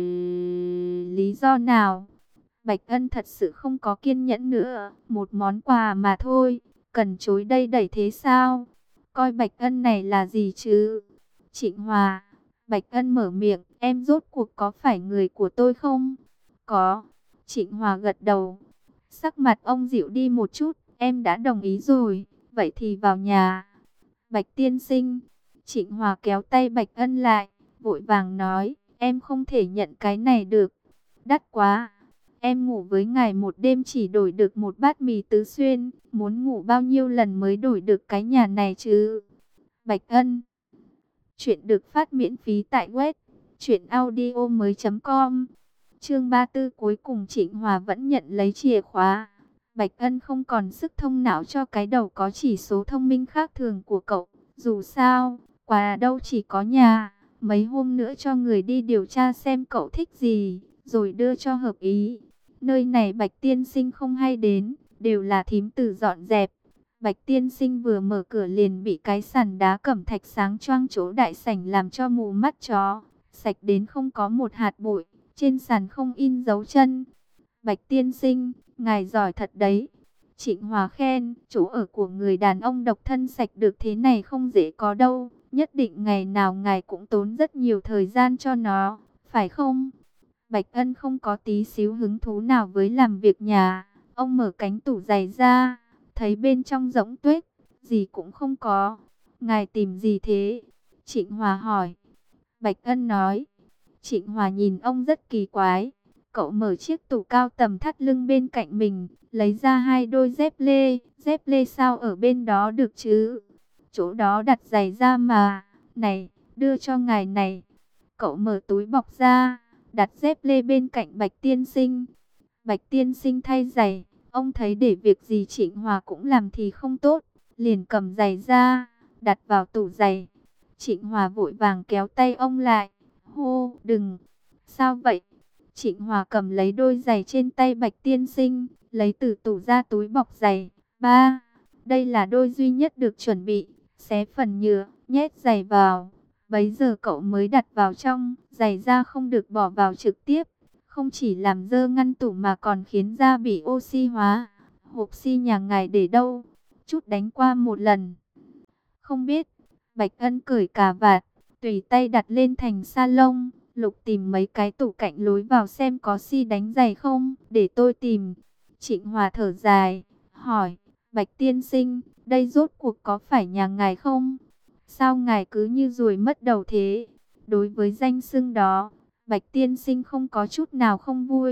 lý do nào. Bạch Ân thật sự không có kiên nhẫn nữa, một món quà mà thôi, cần chối đây đẩy thế sao? Coi Bạch Ân này là gì chứ? Trịnh Hòa, Bạch Ân mở miệng, em rốt cuộc có phải người của tôi không? Có. Trịnh Hòa gật đầu. Sắc mặt ông dịu đi một chút, em đã đồng ý rồi, vậy thì vào nhà. Bạch tiên sinh. Trịnh Hòa kéo tay Bạch Ân lại, vội vàng nói, em không thể nhận cái này được, đắt quá. Em ngủ với ngài một đêm chỉ đổi được một bát mì tứ xuyên, muốn ngủ bao nhiêu lần mới đổi được cái nhà này chứ? Bạch Ân. Chuyện được phát miễn phí tại web truyện audio mới chấm com. Chương ba mươi tư cuối cùng Trịnh Hòa vẫn nhận lấy chìa khóa. Bạch Ân không còn sức thông não cho cái đầu có chỉ số thông minh khác thường của cậu. Dù sao, quà đâu chỉ có nhà, mấy hôm nữa cho người đi điều tra xem cậu thích gì, rồi đưa cho hợp ý. Nơi này Bạch tiên sinh không hay đến, đều là thím tử dọn dẹp. Bạch tiên sinh vừa mở cửa liền bị cái sàn đá cẩm thạch sáng choang chỗ đại sảnh làm cho mù mắt chó, sạch đến không có một hạt bụi, trên sàn không in dấu chân. Bạch tiên sinh, ngài giỏi thật đấy. Trịnh Hòa khen, chỗ ở của người đàn ông độc thân sạch được thế này không dễ có đâu, nhất định ngày nào ngài cũng tốn rất nhiều thời gian cho nó, phải không? Bạch Ân không có tí xíu hứng thú nào với làm việc nhà. Ông mở cánh tủ giày ra, thấy bên trong rỗng tuếch, gì cũng không có. Ngài tìm gì thế? Trịnh Hòa hỏi. Bạch Ân nói. Trịnh Hòa nhìn ông rất kỳ quái. Cậu mở chiếc tủ cao tầm thắt lưng bên cạnh mình, lấy ra hai đôi dép lê. Dép lê sao ở bên đó được chứ? Chỗ đó đặt giày da mà. Này, đưa cho ngài này. Cậu mở túi bọc ra, đặt dép lê bên cạnh Bạch tiên sinh. Bạch tiên sinh thay giày, ông thấy để việc gì Trịnh Hòa cũng làm thì không tốt, liền cầm giày ra, đặt vào tủ giày. Trịnh Hòa vội vàng kéo tay ông lại, hô, đừng, sao vậy? Trịnh Hòa cầm lấy đôi giày trên tay Bạch tiên sinh, lấy từ tủ ra túi bọc giày. Ba, đây là đôi duy nhất được chuẩn bị, xé phần nhựa, nhét giày vào. Bấy giờ cậu mới đặt vào trong, giày da không được bỏ vào trực tiếp. Không chỉ làm dơ ngăn tủ mà còn khiến da bị oxy hóa. Hộp xi nhà ngài để đâu? Chút đánh qua một lần. Không biết. Bạch Ân cởi cà vạt, tùy tay đặt lên thành sa lông. Lục tìm mấy cái tủ cạnh lối vào xem có xi đánh giày không, để tôi tìm. Trịnh Hòa thở dài, hỏi, Bạch tiên sinh, đây rốt cuộc có phải nhà ngài không? Sao ngài cứ như ruồi mất đầu thế? Đối với danh xưng đó, Bạch tiên sinh không có chút nào không vui.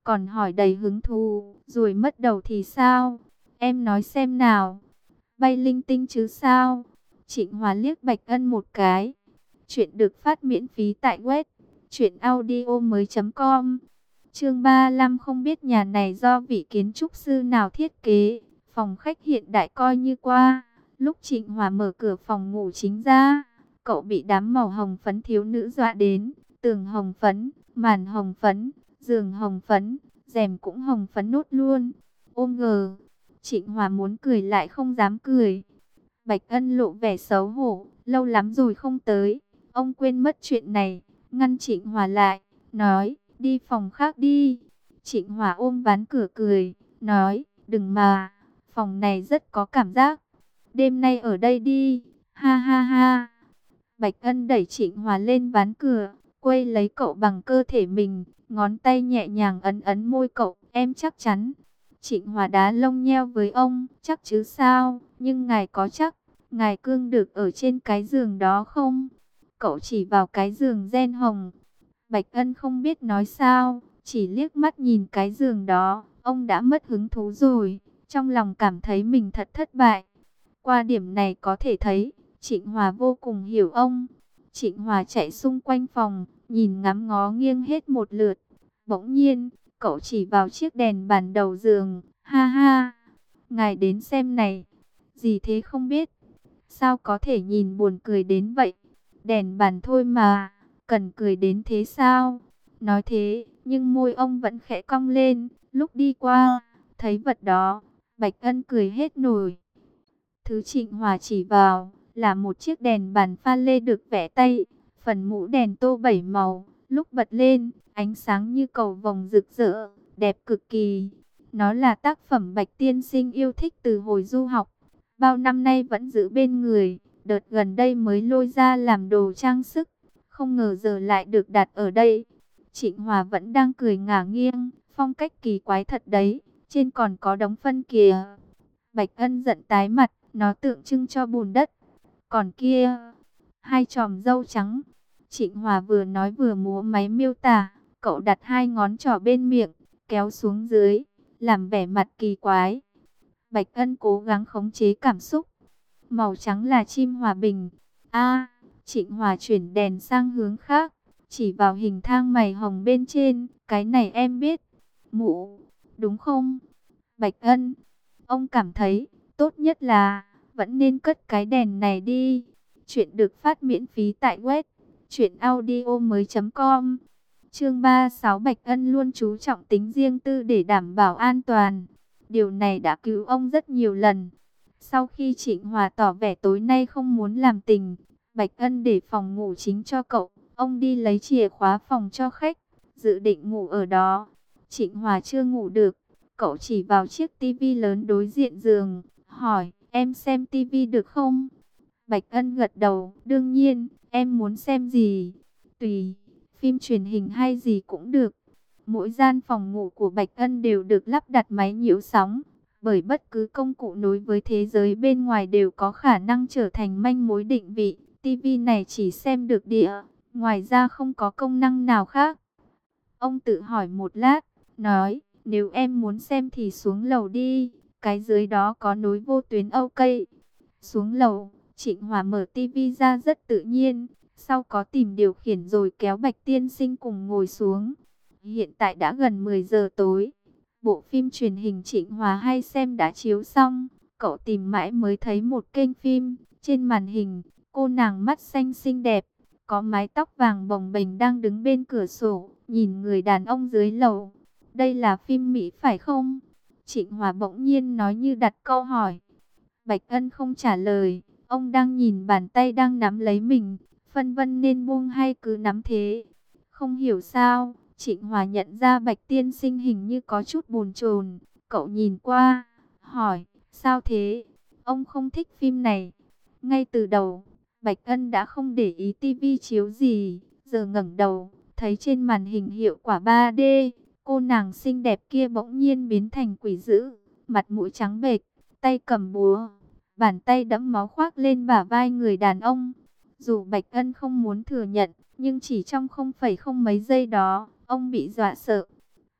còn hỏi đầy hứng thú, rồi mất đầu thì sao? Em nói xem nào. Bay linh tinh chứ sao? Trịnh Hòa liếc Bạch Ân một cái. Chuyện được phát miễn phí tại web truyện audio mới.com. Chương ba mươi lăm, không biết nhà này do vị kiến trúc sư nào thiết kế. Phòng khách hiện đại coi như qua. Lúc Trịnh Hòa mở cửa phòng ngủ chính ra, cậu bị đám màu hồng phấn thiếu nữ dọa đến. Tường hồng phấn, màn hồng phấn, giường hồng phấn, rèm cũng hồng phấn nốt luôn. Ôm ngờ, Trịnh Hòa muốn cười lại không dám cười. Bạch Ân lộ vẻ xấu hổ, lâu lắm rồi không tới, ông quên mất chuyện này, ngăn Trịnh Hòa lại, nói, đi phòng khác đi. Trịnh Hòa ôm ván cửa cười, nói, đừng mà, phòng này rất có cảm giác, đêm nay ở đây đi, ha ha ha. Bạch Ân đẩy Trịnh Hòa lên ván cửa, quay lấy cậu bằng cơ thể mình, ngón tay nhẹ nhàng ấn ấn môi cậu, em chắc chắn. Trịnh Hòa đá lông nheo với ông, chắc chứ sao, nhưng ngài có chắc, ngài cương được ở trên cái giường đó không? Cậu chỉ vào cái giường ren hồng. Bạch Ân không biết nói sao, chỉ liếc mắt nhìn cái giường đó, ông đã mất hứng thú rồi, trong lòng cảm thấy mình thật thất bại. Qua điểm này có thể thấy, Trịnh Hòa vô cùng hiểu ông. Trịnh Hòa chạy xung quanh phòng, nhìn ngắm ngó nghiêng hết một lượt. Bỗng nhiên, cậu chỉ vào chiếc đèn bàn đầu giường, ha ha, ngài đến xem này. Gì thế không biết, sao có thể nhìn buồn cười đến vậy? Đèn bàn thôi mà, cần cười đến thế sao? Nói thế, nhưng môi ông vẫn khẽ cong lên, lúc đi qua, thấy vật đó, Bạch Ân cười hết nổi. Thứ Trịnh Hòa chỉ vào, là một chiếc đèn bàn pha lê được vẽ tay, phần mũ đèn tô bảy màu, lúc bật lên, ánh sáng như cầu vồng rực rỡ, đẹp cực kỳ. Nó là tác phẩm Bạch tiên sinh yêu thích từ hồi du học, bao năm nay vẫn giữ bên người, đợt gần đây mới lôi ra làm đồ trang sức, không ngờ giờ lại được đặt ở đây. Trịnh Hòa vẫn đang cười ngả nghiêng, phong cách kỳ quái thật đấy, trên còn có đống phân kìa. Bạch Ân giận tái mặt, nó tượng trưng cho bùn đất. Còn kia, hai chòm râu trắng. Trịnh Hòa vừa nói vừa múa máy miêu tả, cậu đặt hai ngón trỏ bên miệng, kéo xuống dưới, làm vẻ mặt kỳ quái. Bạch Ân cố gắng khống chế cảm xúc. Màu trắng là chim hòa bình. A, Trịnh Hòa chuyển đèn sang hướng khác, chỉ vào hình thang mày hồng bên trên, cái này em biết. Mụ, đúng không? Bạch Ân, ông cảm thấy, tốt nhất là, vẫn nên cất cái đèn này đi. Chuyện được phát miễn phí tại web truyện audio mới.com. Chương ba mươi sáu, Bạch Ân luôn chú trọng tính riêng tư để đảm bảo an toàn. Điều này đã cứu ông rất nhiều lần. Sau khi Trịnh Hòa tỏ vẻ tối nay không muốn làm tình, Bạch Ân để phòng ngủ chính cho cậu. Ông đi lấy chìa khóa phòng cho khách, dự định ngủ ở đó. Trịnh Hòa chưa ngủ được, cậu chỉ vào chiếc tivi lớn đối diện giường, hỏi, em xem tivi được không? Bạch Ân gật đầu, đương nhiên, em muốn xem gì? Tùy, phim truyền hình hay gì cũng được. Mỗi gian phòng ngủ của Bạch Ân đều được lắp đặt máy nhiễu sóng, bởi bất cứ công cụ nối với thế giới bên ngoài đều có khả năng trở thành manh mối định vị. tivi này chỉ xem được địa, ngoài ra không có công năng nào khác. Ông tự hỏi một lát, nói, nếu em muốn xem thì xuống lầu đi, cái dưới đó có nối vô tuyến âu cây. Xuống lầu, Trịnh Hòa mở tivi ra rất tự nhiên, sau có tìm điều khiển rồi kéo Bạch tiên sinh cùng ngồi xuống. Hiện tại đã gần mười giờ tối, bộ phim truyền hình Trịnh Hòa hay xem đã chiếu xong, cậu tìm mãi mới thấy một kênh phim. Trên màn hình, cô nàng mắt xanh xinh đẹp, có mái tóc vàng bồng bềnh đang đứng bên cửa sổ, nhìn người đàn ông dưới lầu. Đây là phim Mỹ phải không? Trịnh Hòa bỗng nhiên nói như đặt câu hỏi. Bạch Ân không trả lời, ông đang nhìn bàn tay đang nắm lấy mình, phân vân nên buông hay cứ nắm thế. Không hiểu sao, Trịnh Hòa nhận ra Bạch tiên sinh hình như có chút bồn chồn. Cậu nhìn qua, hỏi, sao thế? Ông không thích phim này. Ngay từ đầu, Bạch Ân đã không để ý tivi chiếu gì, giờ ngẩng đầu, thấy trên màn hình hiệu quả ba D, cô nàng xinh đẹp kia bỗng nhiên biến thành quỷ dữ, mặt mũi trắng bệch, tay cầm búa, bàn tay đẫm máu khoác lên bả vai người đàn ông. Dù Bạch Ân không muốn thừa nhận, nhưng chỉ trong không phẩy không mấy giây đó, ông bị dọa sợ.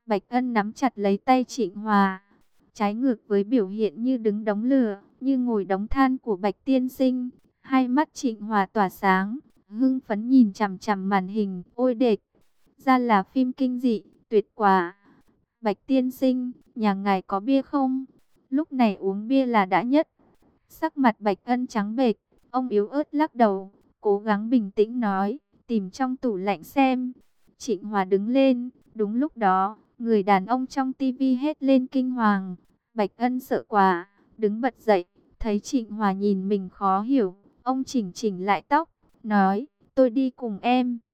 Bạch Ân nắm chặt lấy tay Trịnh Hòa. Trái ngược với biểu hiện như đứng đống lửa, như ngồi đống than của Bạch tiên sinh, hai mắt Trịnh Hòa tỏa sáng, hưng phấn nhìn chằm chằm màn hình. Ôi đệt, ra là phim kinh dị, tuyệt quá. Bạch tiên sinh, nhà ngài có bia không? Lúc này uống bia là đã nhất. Sắc mặt Bạch Ân trắng bệch, ông yếu ớt lắc đầu, cố gắng bình tĩnh nói, tìm trong tủ lạnh xem. Trịnh Hòa đứng lên, đúng lúc đó, người đàn ông trong tivi hét lên kinh hoàng. Bạch Ân sợ quá, đứng bật dậy, thấy Trịnh Hòa nhìn mình khó hiểu, ông chỉnh chỉnh lại tóc, nói, tôi đi cùng em.